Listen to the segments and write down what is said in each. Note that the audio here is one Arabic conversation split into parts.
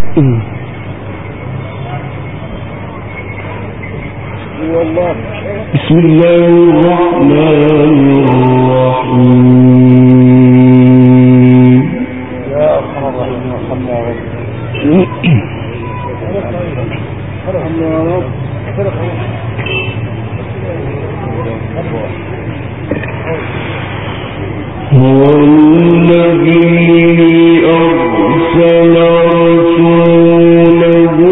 بسم الله الرحمن الرحيم. يا أرحم الراحمين ارحمنا يا رب. هو الذي أرسل رسوله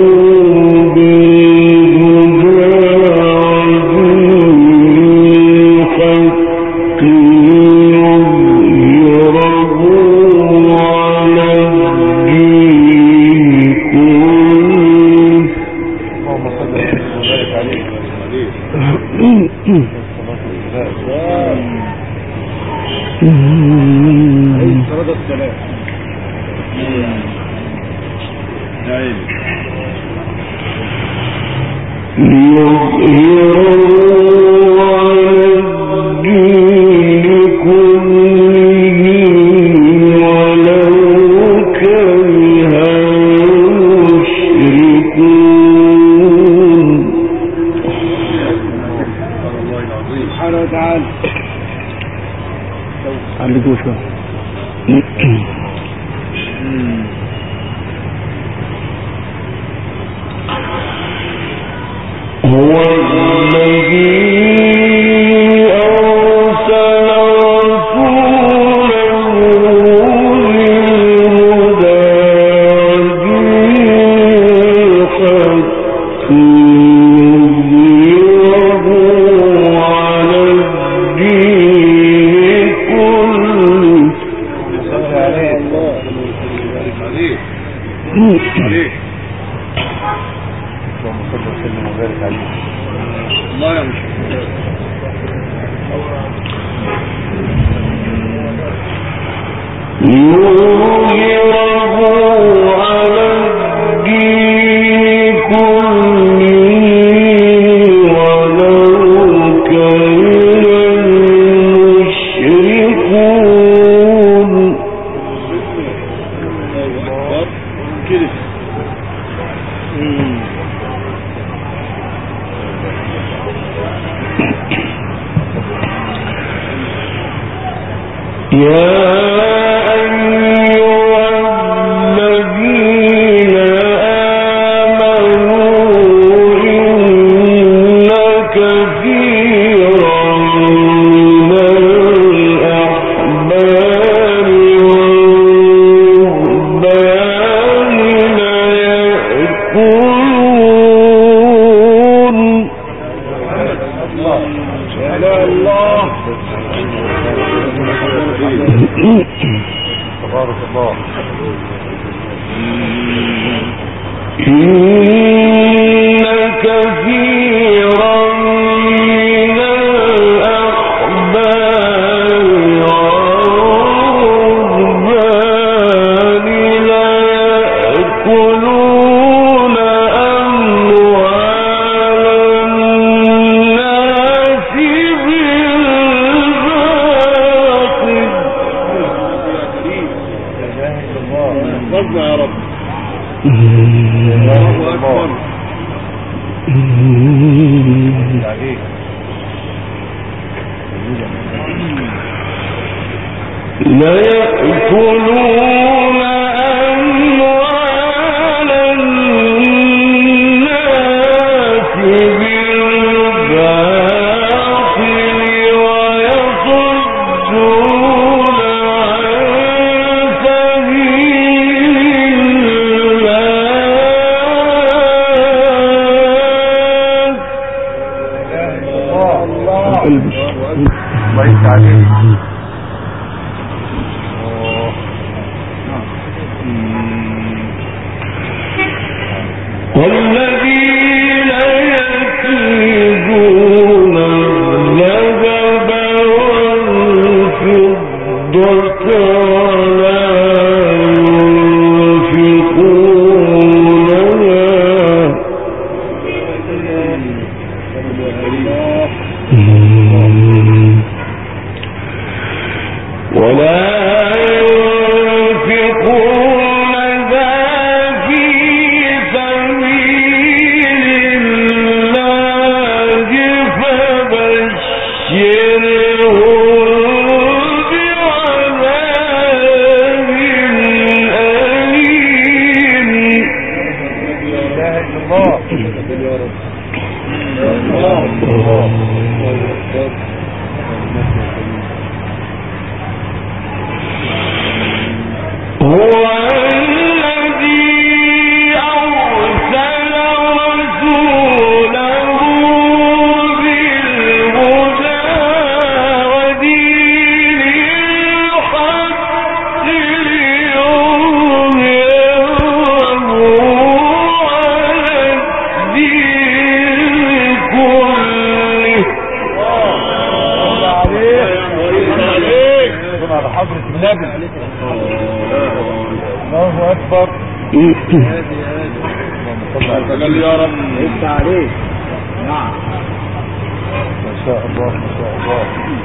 تجلي يا رب انت عليك. نعم ما شاء الله ما شاء الله.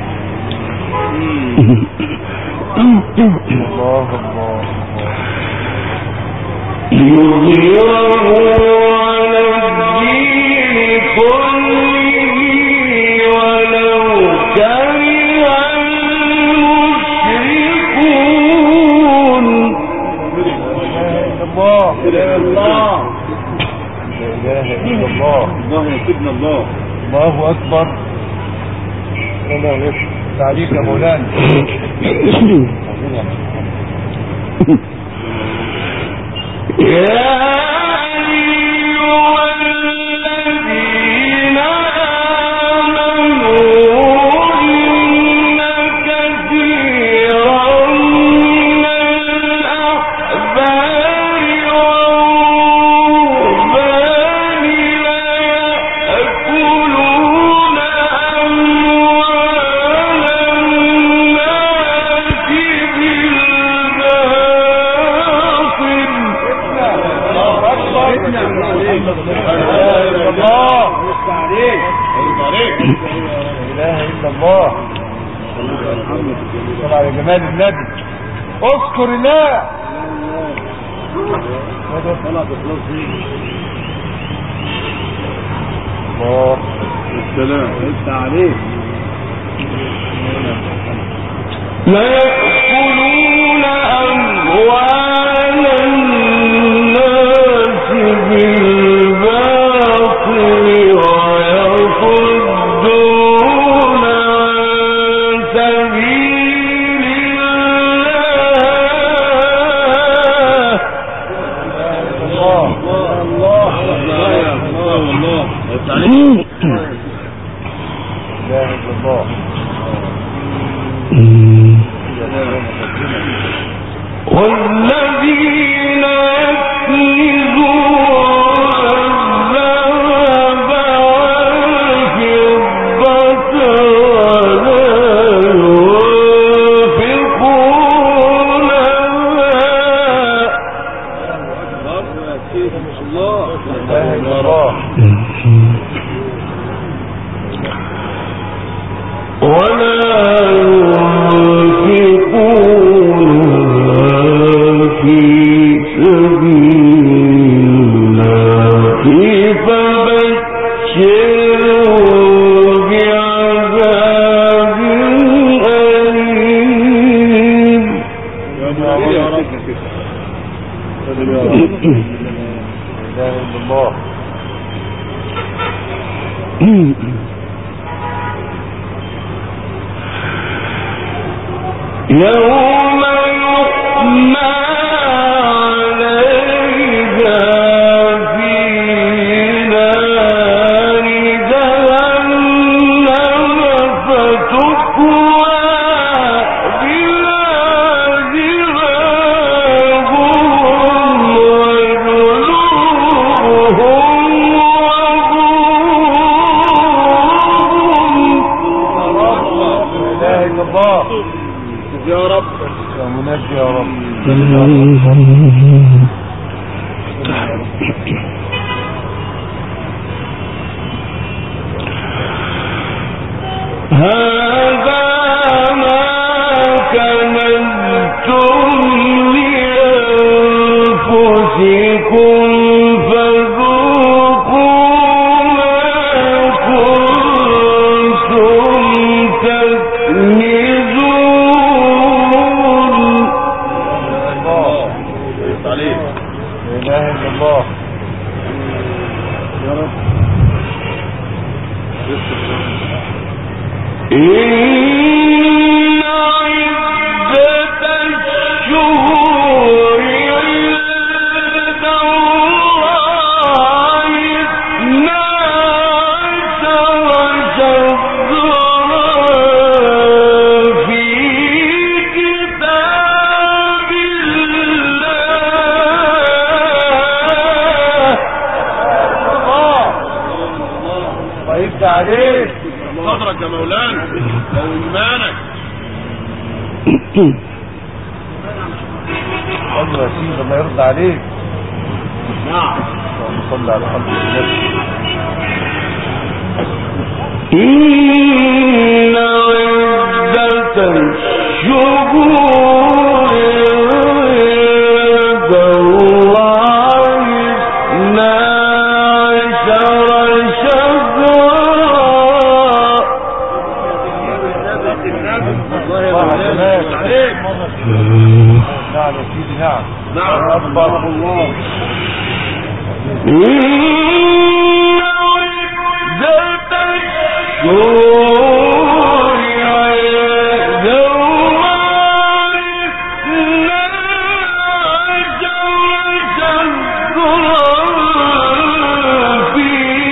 الله الله ليظهره على الدين كله ولو كره المشركون. الله لا اله الا الله. الله يا سيدنا الله. الله اكبر. الله يكفي تعليق يا مولانا. يا أيها الذين آمنوا إن كثيرا من الأحبار والرهبان ليأكلون أموال الناس الله. طبعا يا جمال النبي اذكر الله. الله السلام انت عليك. لا يأكلون أموال الناس بالباطل ويصدون عن سبيل الله. الله لا اله الا الله. والذين يكنزون الذهب والفضة ولا ينفقونها في سبيل الله فبشرهم بعذاب أليم. يا رب لا اله الا الله. يوم يحمى عليها في نار جهنم فتكوى بها جباههم وجنوبهم وظهورهم. لا اله الا الله. يا رب يا منجي يا رب. هذا ما كنزتم لأنفسكم فذوقوا ما كنتم تكنزون. عليك لا اله الا الله. يا رب إن عدة الشهور عند الله 12 شهرا في كتاب الله. وإنت عليك صدرك يا مولانا لو ايمانك. الله يا سيدي الله يرضى عليك. نعم. صلى على حضرة النبي. إن عدة الشهور عند الله 12 شهرا. نعم يا سيدي. نعم. نعم. أكبر الله. إن عدة الشهور عند الله 12 شهرا في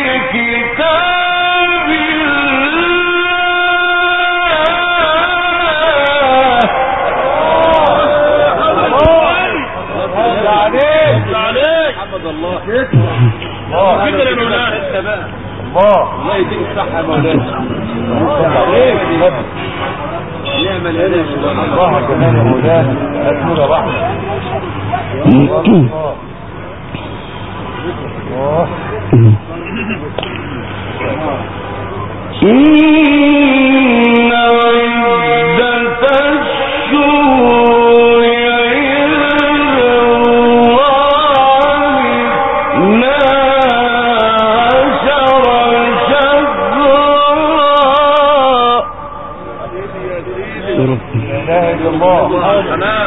كتاب عليك حمد الله. كده يا مولانا. الله يديك الصحة يا مولانا. نعم الهدى الله كمان يا مولانا. أسمنا رحمة. الله. إن عدة الشهور عند الله 12 شهرا. لا إله إلا الله. تمام.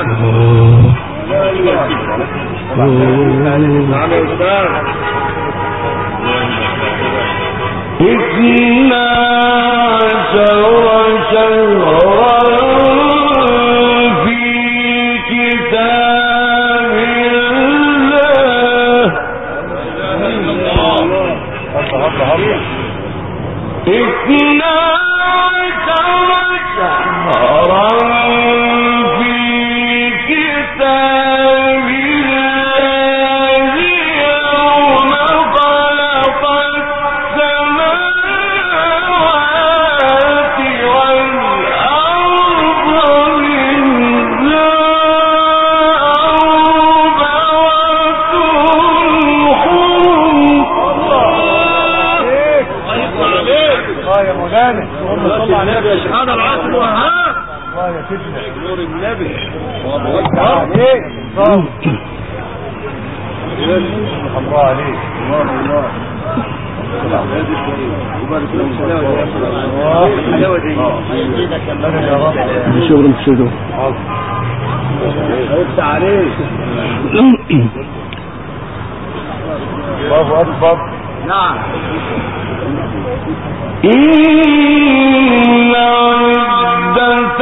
نعم يا أستاذ. 12 شهرا في كتاب الله. 12 شهرا في كتاب الله يوم خلق السماوات والأرض منها أربعة حرم. الله يا مولانا. صلى على النبي. هذا العصر وهاب. الله يا سيدنا. نور النبي. الله عليك. الله عليك. الله. شغل شغل. افتح عليك. الله أكبر. نعم. إن عدة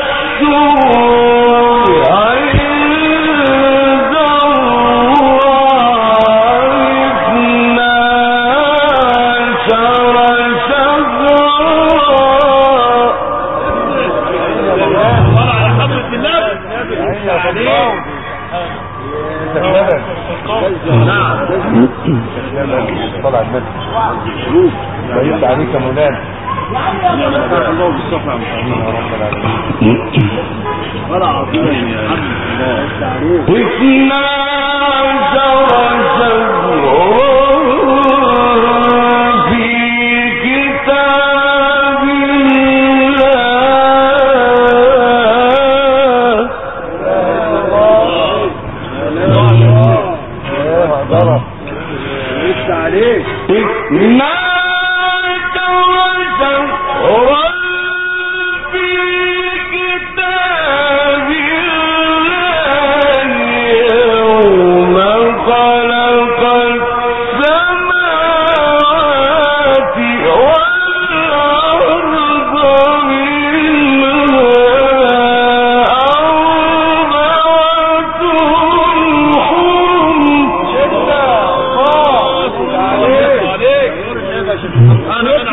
الشهور عند الله 12 شهرا. صلى على حضرة النبي. نعم. طلع النبي. بقيت عليك يا مولانا. الله بالصفا يا رب العالمين. ولا عظيم يا عبد الله. 12 شهرا في كتاب الله. لسه عليك. 12 شهرا في كتاب الله يوم خلق السماوات والأرض منها أربعة حرم. انا من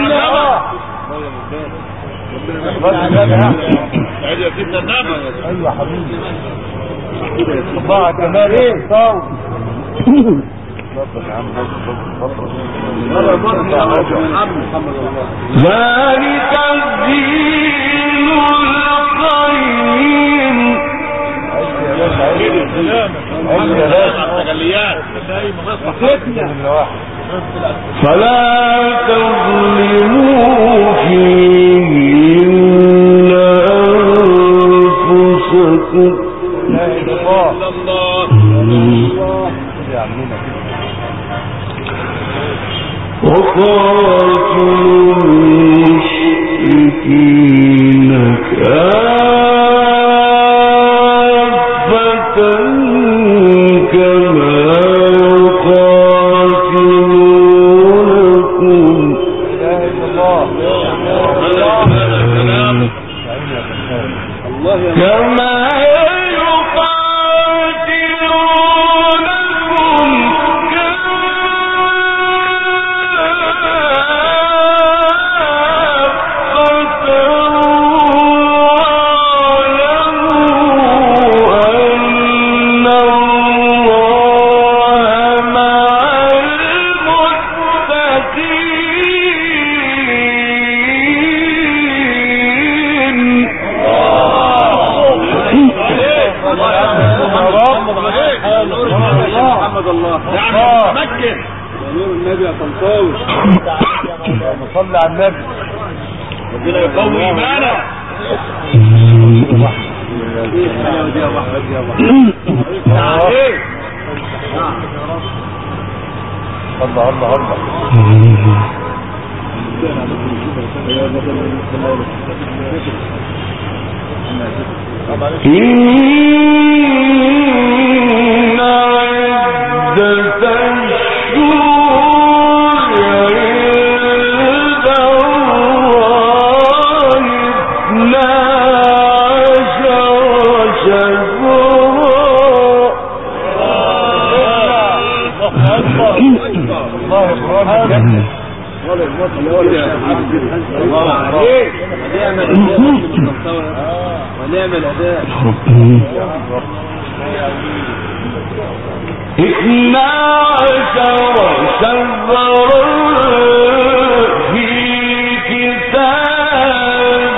عجبك يا سيدنا النبي. ايوه حبيبي. الله كمان ايه صوت. ذلك الدين القيم. فلا تظلموا فيهن أنفسكم وقاتلوا المشركين كافة كما يقاتلونكم كما صلى على النبي ربنا يقوي ايمانك. الله الله الله إن عدة ونعم الأداء 12 شهرا في كتاب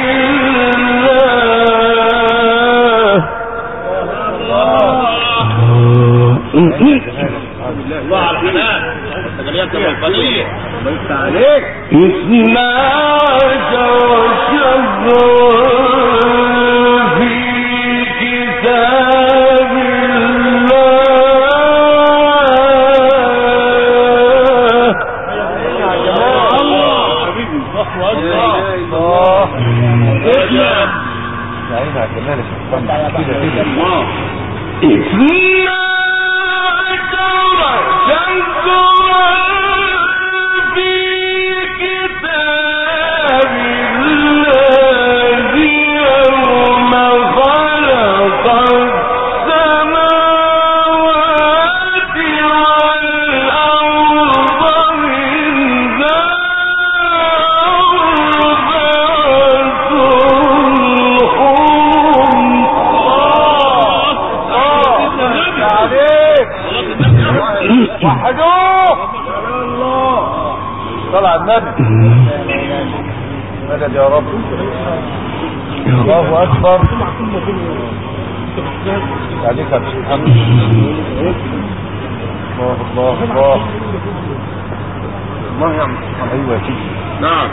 الله على الحنان تجليات الربانية. بس عليك 12 شهرا في كتاب طلع النبي مدد يا رب. الله اكبر عليك يا محمد. الله الله الله الله يا محمد. ايوه كده نعم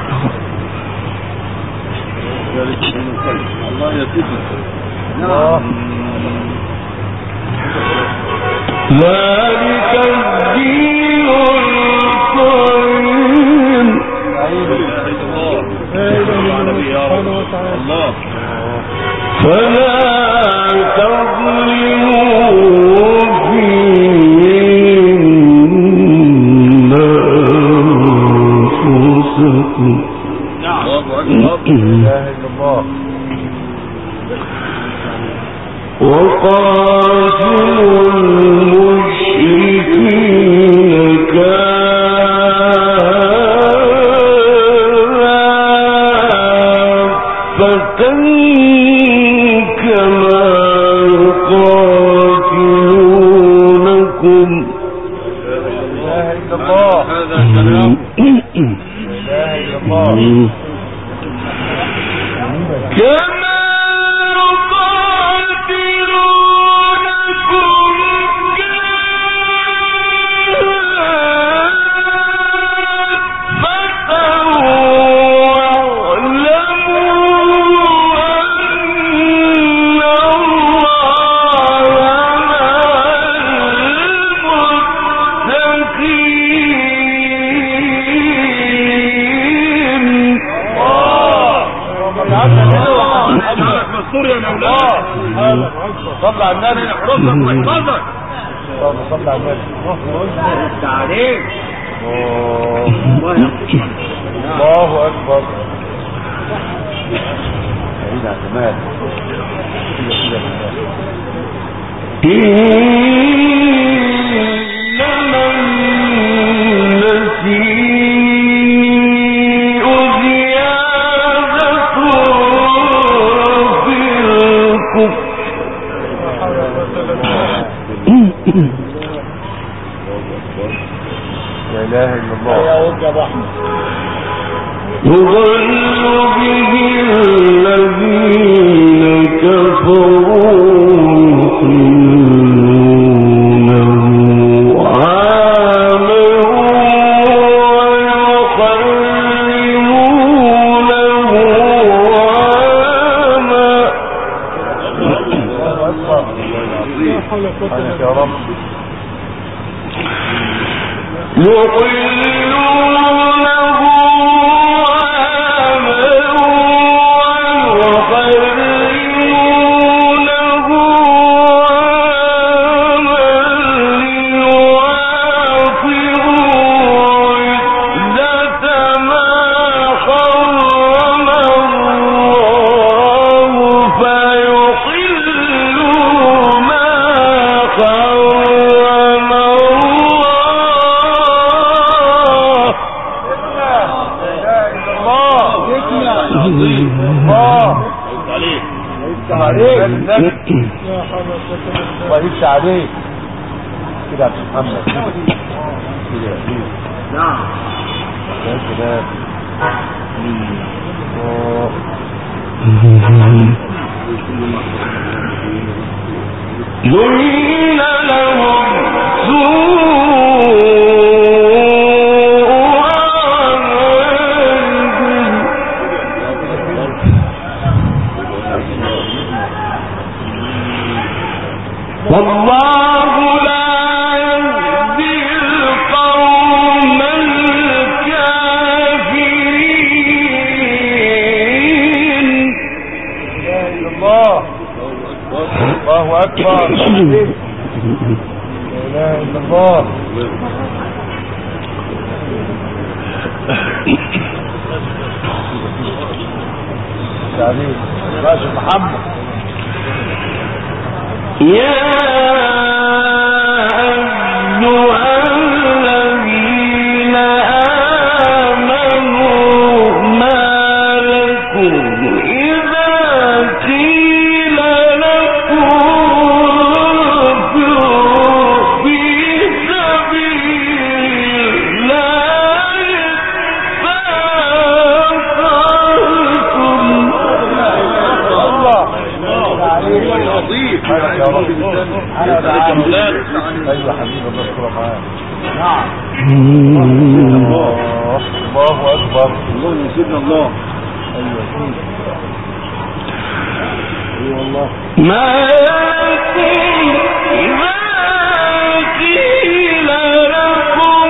الله يسلمك. الله ذلك الدين القيم. الله فلا تظلموا فيهن أنفسكم. وقاتلوا المشركين كافة كما يقاتلونكم. هذا كلام كما يقاتلونكم النور يا مولانا. صلى على النبي. يحرسك ويحفظك. صلى على النبي. انت عليك. الله اكبر. بعيد عن جمال. لا اله الا الله. يا ولد يا ابو احمد. يضل به الذين كفروا يا رب. ويفتح عليك كده يا محمد. نعم. يا سلام. زين لهم والله لا يهدي القوم الكافرين. الله اكبر. لا اله الا الله. عليك راشد محمد. يا أيها الذين آمنوا ما لكم إذا قيل لكم انفروا في سبيل الله اثاقلتم. يا رب. ايوه حبيبي الله يذكرك معاك. نعم. الله اكبر. الله يسيبنا الله. ايوه والله. ما لكم إذا قيل لكم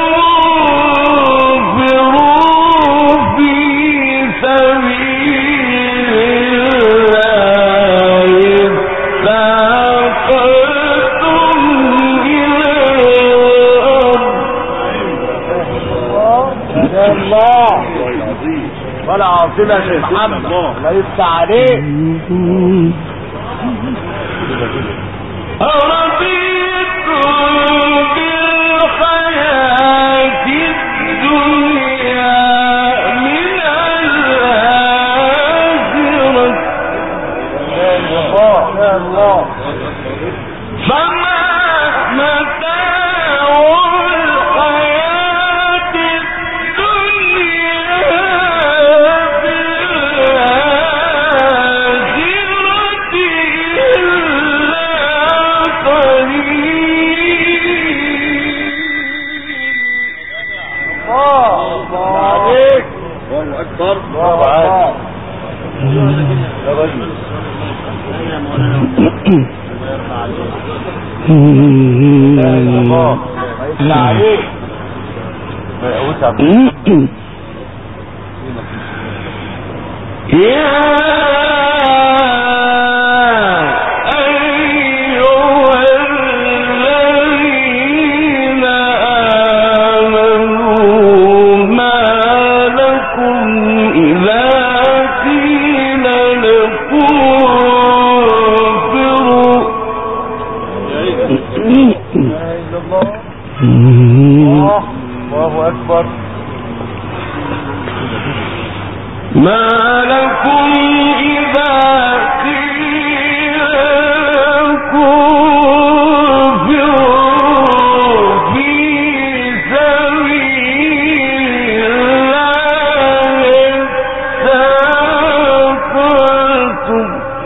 انفروا في سبيل الله اثاقلتم إلى الأرض. الله ولا عاصمة يا محمد. لا يفتح عليك. أرضيتم بالحياة الدنيا من الآخرة يا الله. فما متاع الحياة الدنيا في الآخرة إلا قليل. الله عليك. الله اكبر. الله عليك يا رجل. الله يفتح عليك. ما يقوتها يا الله أكبر. ما لكم إذا قيل لكم في سبيل الله استثقلتم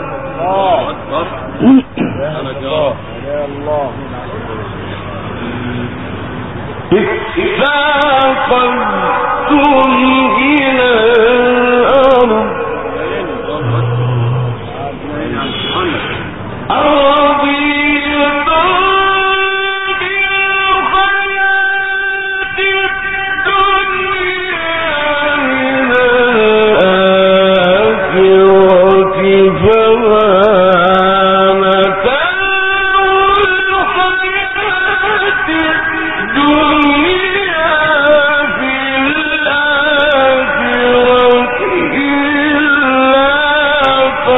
إلى الأرض أرضيتم بالحياة الدنيا من الآخرة فما متاع الحياة الدنيا في الآخرة إلا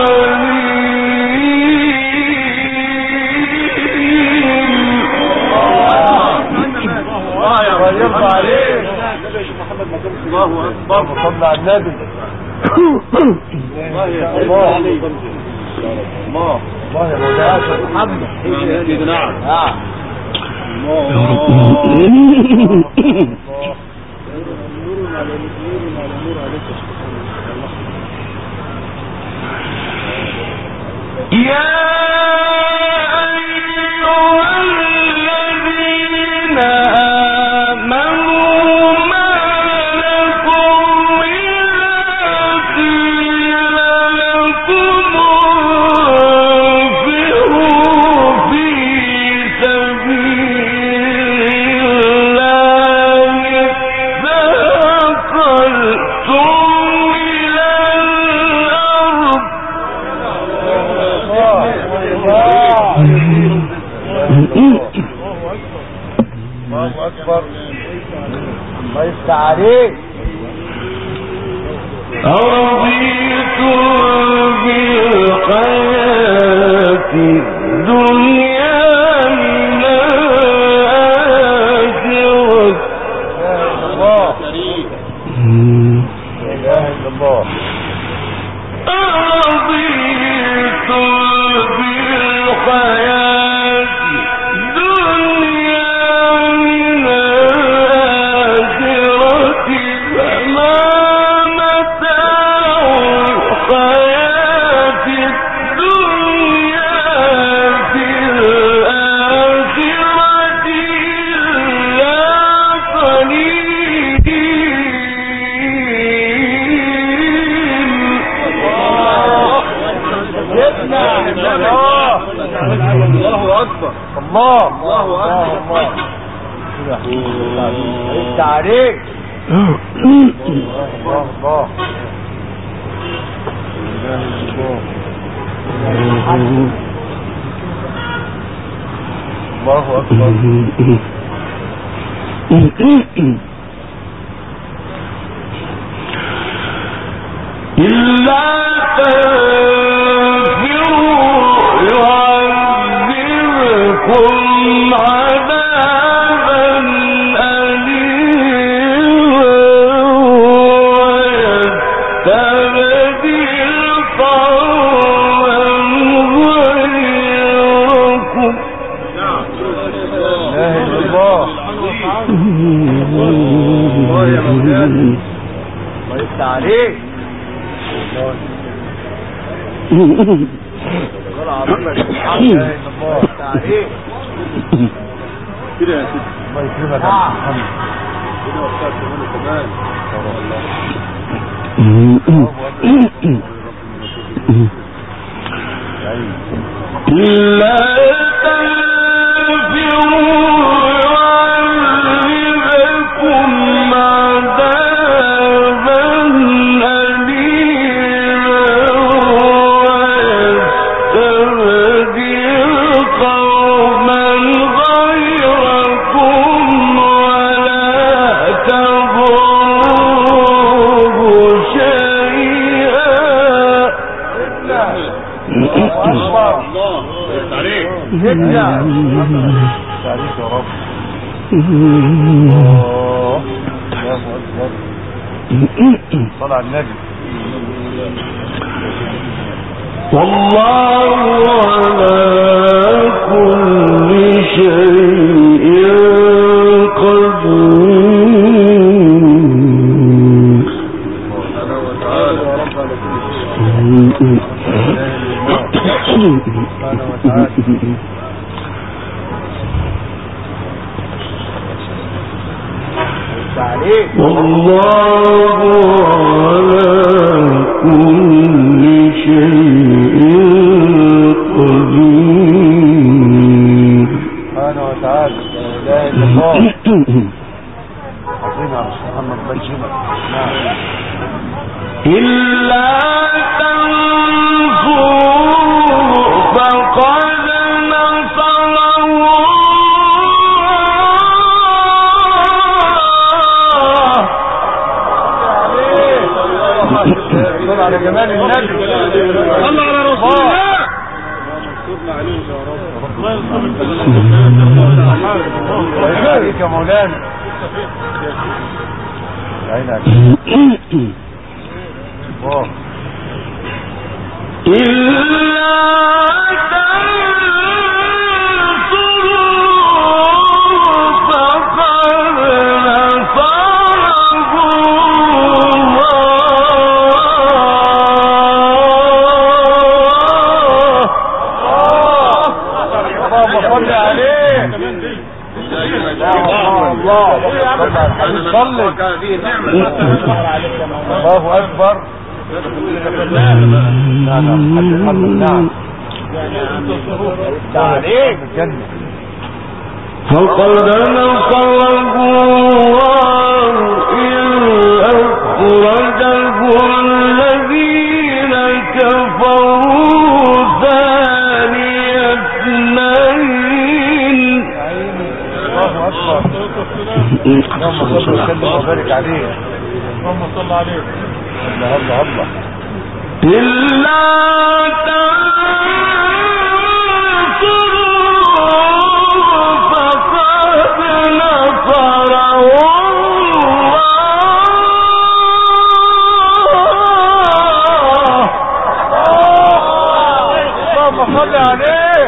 قليل. يرضى عليك الله أكبر. صلى على النبي. الله يا مولانا محمد. نعم يا أيها الذين آمنوا ما لكم إذا قيل لكم انفروا في سبيل الله اثقلتم إلى الأرض الله أكبر. الله يفتح عليك. أرضيتم بالحياة الدنيا من الآخرة الله. لا إله إلا الله. أرضيتم بالحياة الدنيا من الآخرة فما متاع الحياة الدنيا في الآخرة إلا قليل. الله أكبر. الله أكبر. يفتح عليك. الله أكبر. إلا تنفروا يعذبكم عذابا أليما ويستبدل قوما غيركم. لا إله إلا الله. الله يا مولانا. الله يفتح عليك. كده يا سيدي. الله يكرمك يا محمد. كده وقتها كمان إلا تنفروا يعذبكم عذابا أليما ويستبدل قوما غيركم ولا تضروه شيئا. الله عليك. تعليق يا رب. صلى على النبي. والله على كل شيء قدير. والله على كل شيء قدير. سبحانه وتعالى. لا اله الا الله. عظيم يا محمد بجمع. نعم. إلا تنصروا فقد نصره صلى على جمال النبي. صلى على رسول الله. الله يبارك يا مولانا. عينك. إلا تنصروا فقد نصره اللهم صل عليه. الله اكبر. فقد نصره الله إذ أخرجه الذين كفروا ثاني اثنين. الله اكبر. اللهم صل وسلم وبارك عليه. اللهم صل عليه. الله الله الله. إلا تنصروا فقد نصره اللهم صل عليه.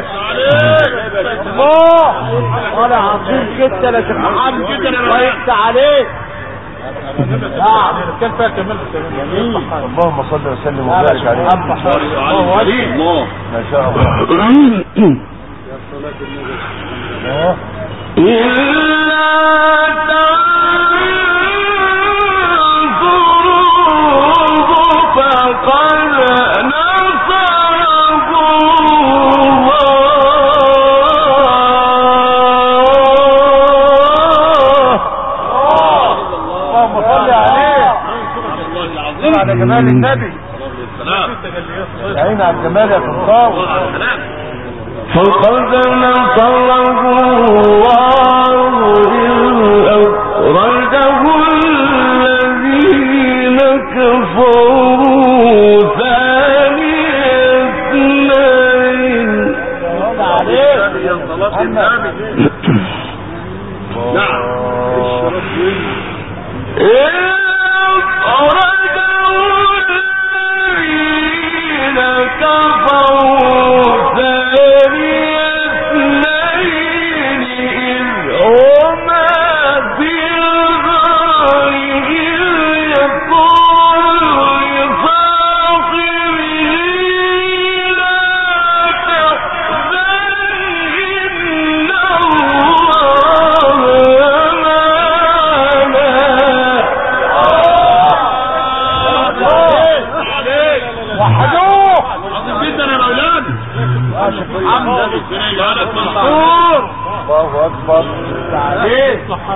الله ولا عظيم جدا يا شيخ محمد. ويفتح عليك. نعم. اللهم صل وسلم وبارك عليه. الله ما شاء الله. إلا تنصروه فقد نصره اللهم صل عليه. على جمال النبي. عين على الجمال يا سلطان. فقد نصره الله إذ أخرجه الذين كفروا ثاني اثنين. نعم. الله اكبر. عليه.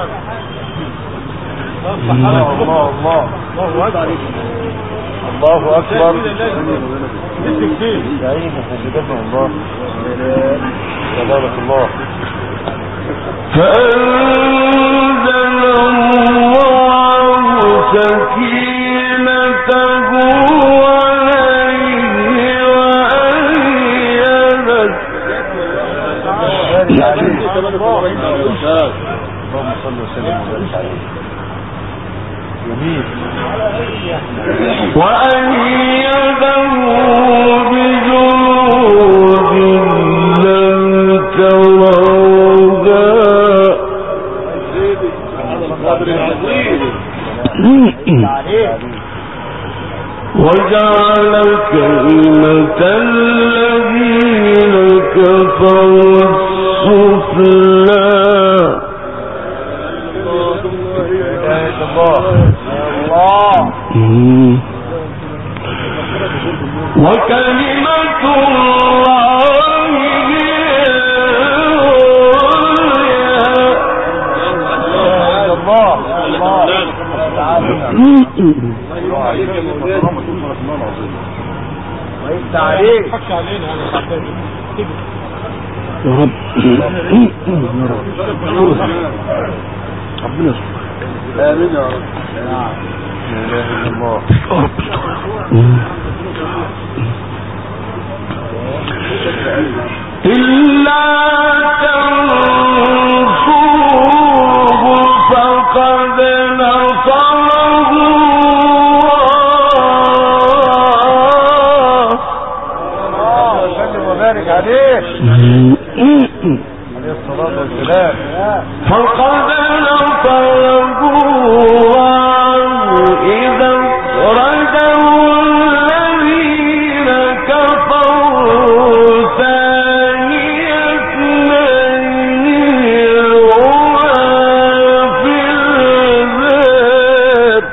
الله الله الله. الله اكبر. الله. تبارك الله. فأنزل الله سكينته عليه وأيده صل وسلم وبارك عليه. جميل. وأيده بجنود لم تروها وجعل كلمة الذين كفروا السفلى وكلمة الله هي عليك يا رب ربنا يستر. آمين يا رب. لا إله إلا الله. إلا تنصروه فقد نصره الله وسلم وبارك عليه. عليه الصلاة والسلام. فقد نصره إذا أخرجه الذين كفروا ثاني اثنين وهما في الغار.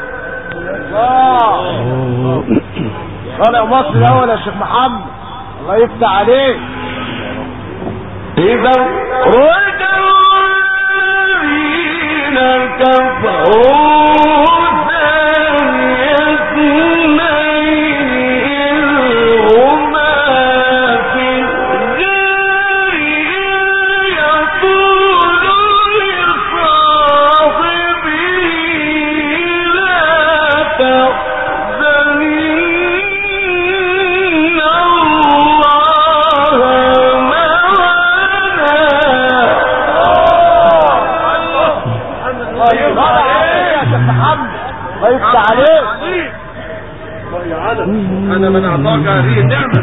طالع مصر الاول يا شيخ محمد، الله يفتح عليك. إذا أخرجه الذين كفروا ثاني اثنين هما في الغار يقول لصاحبه لا تحزن إن الله معنا. الله يفتح عليك يا شيخ محمد، الله يفتح عليك. انا من اعطاك هذه النعمه.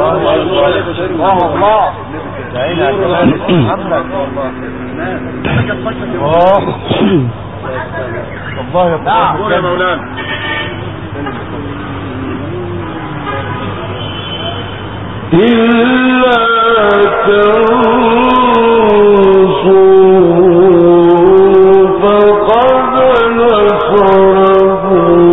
الله عيني على كلام محمد. الله يا قول يا مولانا. إلا تنصروا فقد نصره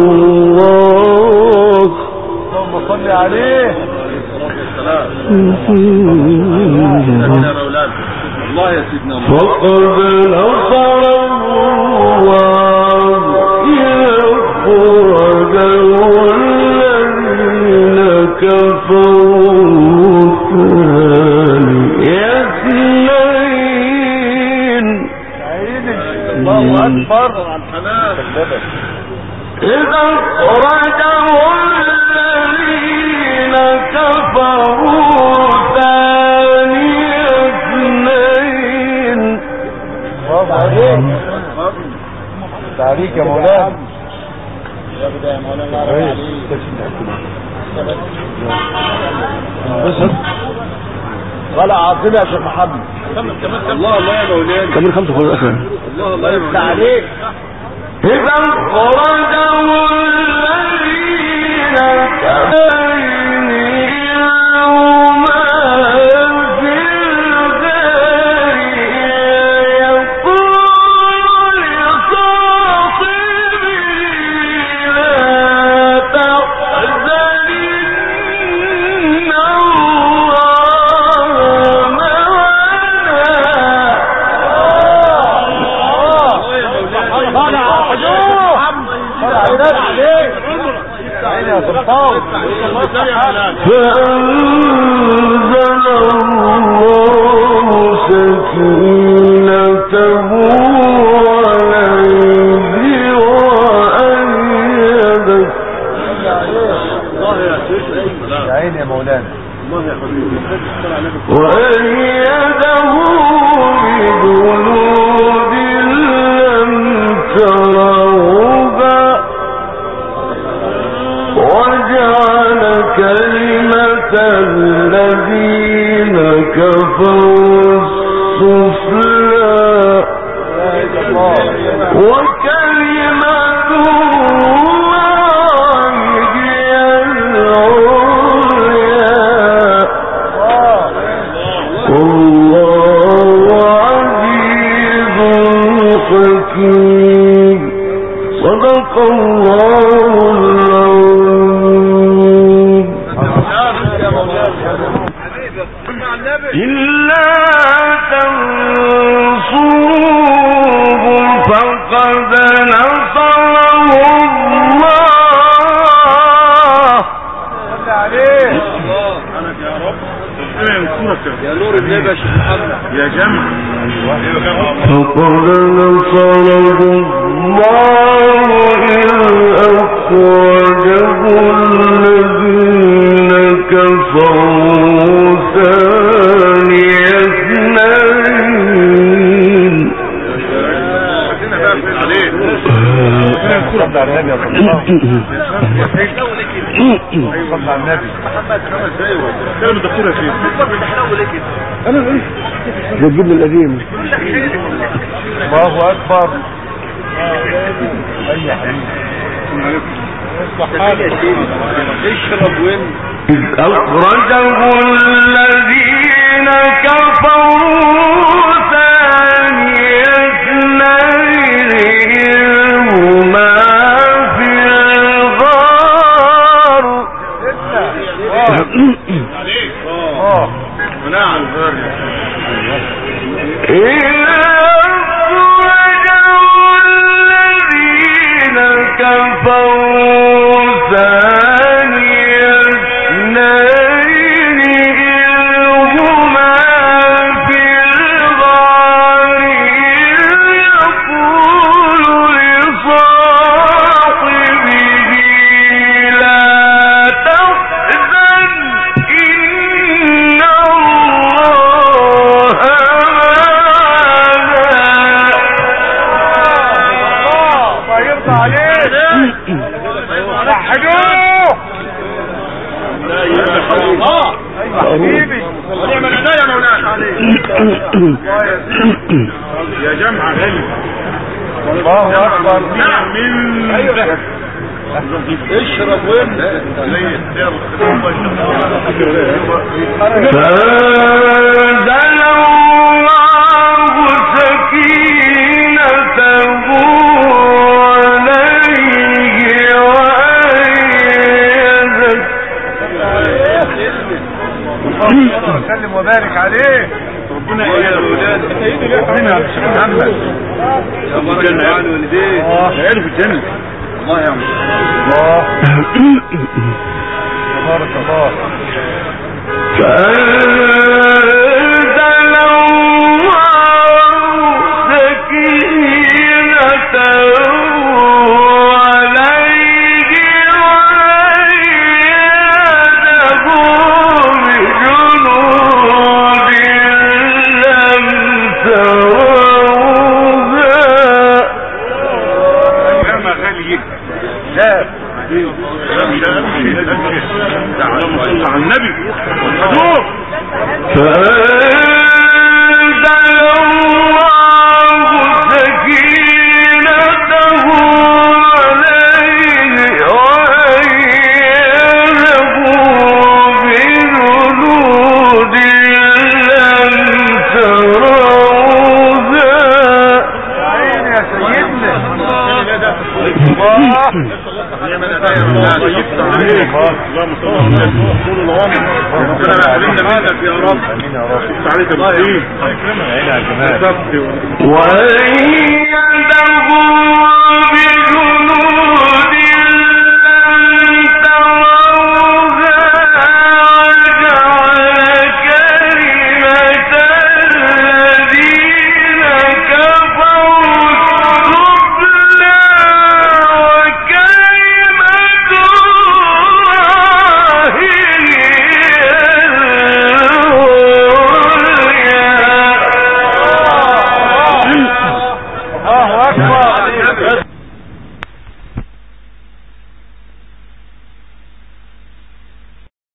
الله. اللهم صل عليه. يا مولانا الله يا سيدنا الله. فقد نصره الله يخرجه الذين كفروا ثاني اثنين. الله أكبر. إذا أخرجه الذين كفروا ثاني اثنين. برافو عليك. عليك يا مولانا. طالع عظيم يا شيخ محمد. الله الله يا مولانا. كمل 5 فوق الأخر. الله يا يفتح مولانا. عليك. إذا أخرجه الذين كفروا فأنزل الله سكينته عليه وأيده. يا عيني يا مولانا. وأيده بجنود لم جيب لي القديم. الله اكبر. اي حبيبي اشرب وين أخرجه الذين كفروا ثاني اثنين هما في الغار نعم الذين كفروا ثاني اثنين هما في الغار يقول لصاحبه لا تحزن إن الله يا جماعة غني الله اكبر. اشرب وين فأنزل الله سكينته عليه وأيده سلم وبارك عليه. ربنا يا اولاد ربنا يا شيخ محمد يا الجنة يا والديه عرف الجنة الله يا عم الله تبارك الله. فأنزل الله سكينته عليه على النبي فأنزل الله سكينته عليه وأيده بجنود لم تروها. يا سيدنا اللهم صل على النبي طول العمر ربنا يعلمنا منك يا رب. امين يا رب. عليك الله يا يكرمنا. عيني على الجمال. وإن